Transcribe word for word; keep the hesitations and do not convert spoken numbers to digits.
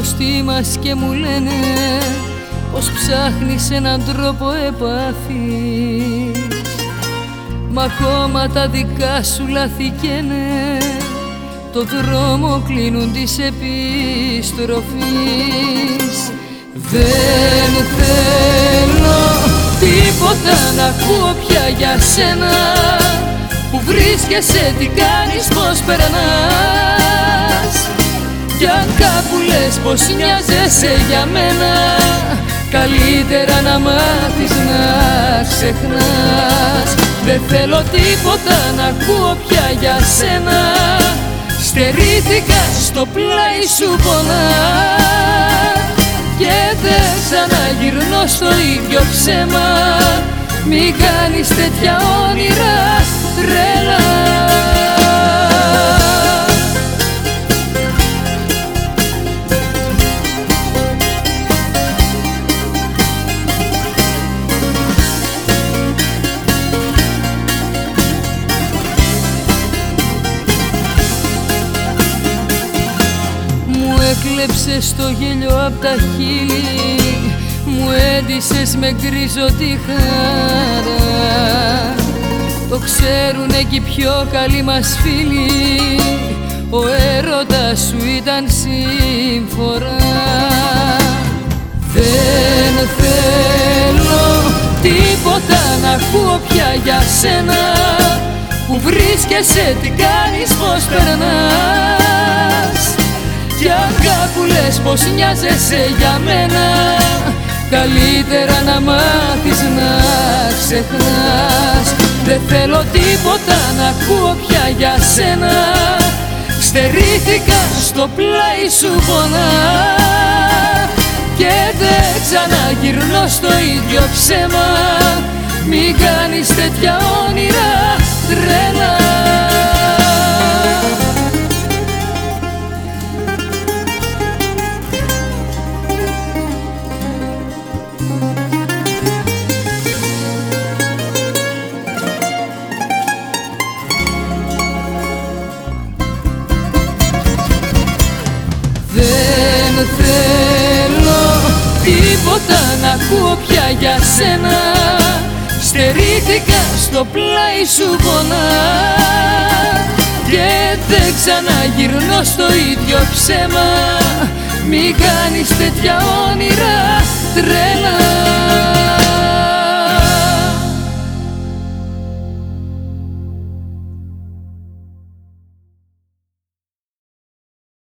γνωστοί μας και μου λένε πως ψάχνεις έναν τρόπο επαφής, μα ακόμα τα δικά σου λάθη καίνε, το δρόμο κλείνουν της επιστροφής. Δεν θέλω τίποτα να ακούω πια για σένα, που βρίσκεσαι, τι κάνεις, πως περνάς. Κι αν κάπου λες πως νοιάζεσαι για μένα, καλύτερα να μάθεις να ξεχνάς. Δεν θέλω τίποτα να ακούω πια για σένα, στερήθηκα, στο πλάι σου πονά, και δεν ξαναγυρνώ στο ίδιο ψέμα. Μη κάνεις τέτοια όνειρα τρέλα. Έκλεψες το γέλιο απ' τα χείλη, μου έντυσες με γκρίζο τη χαρά. Το ξέρουνε κι οι πιο καλοί μας φίλοι, ο έρωτας σου ήταν συμφορά. Δεν θέλω τίποτα να ακούω πια για σένα, που βρίσκεσαι, τι κάνεις, πως περνάς. Κι αν κάπου λες πως νοιάζεσαι για μένα, καλύτερα να μάθεις να ξεχνάς. Δεν θέλω τίποτα να ακούω πια για σένα, στερήθηκα, στο πλάι σου πονά, και δεν ξαναγυρνώ στο ίδιο ψέμα. Μη κάνεις τέτοια όνειρα τρέλα. Δεν θέλω τίποτα να ακούω πια για σένα, στερήθηκα, στο πλάι σου πονά, και δεν ξαναγυρνώ στο ίδιο ψέμα. Μη κάνεις τέτοια όνειρα τρέλα.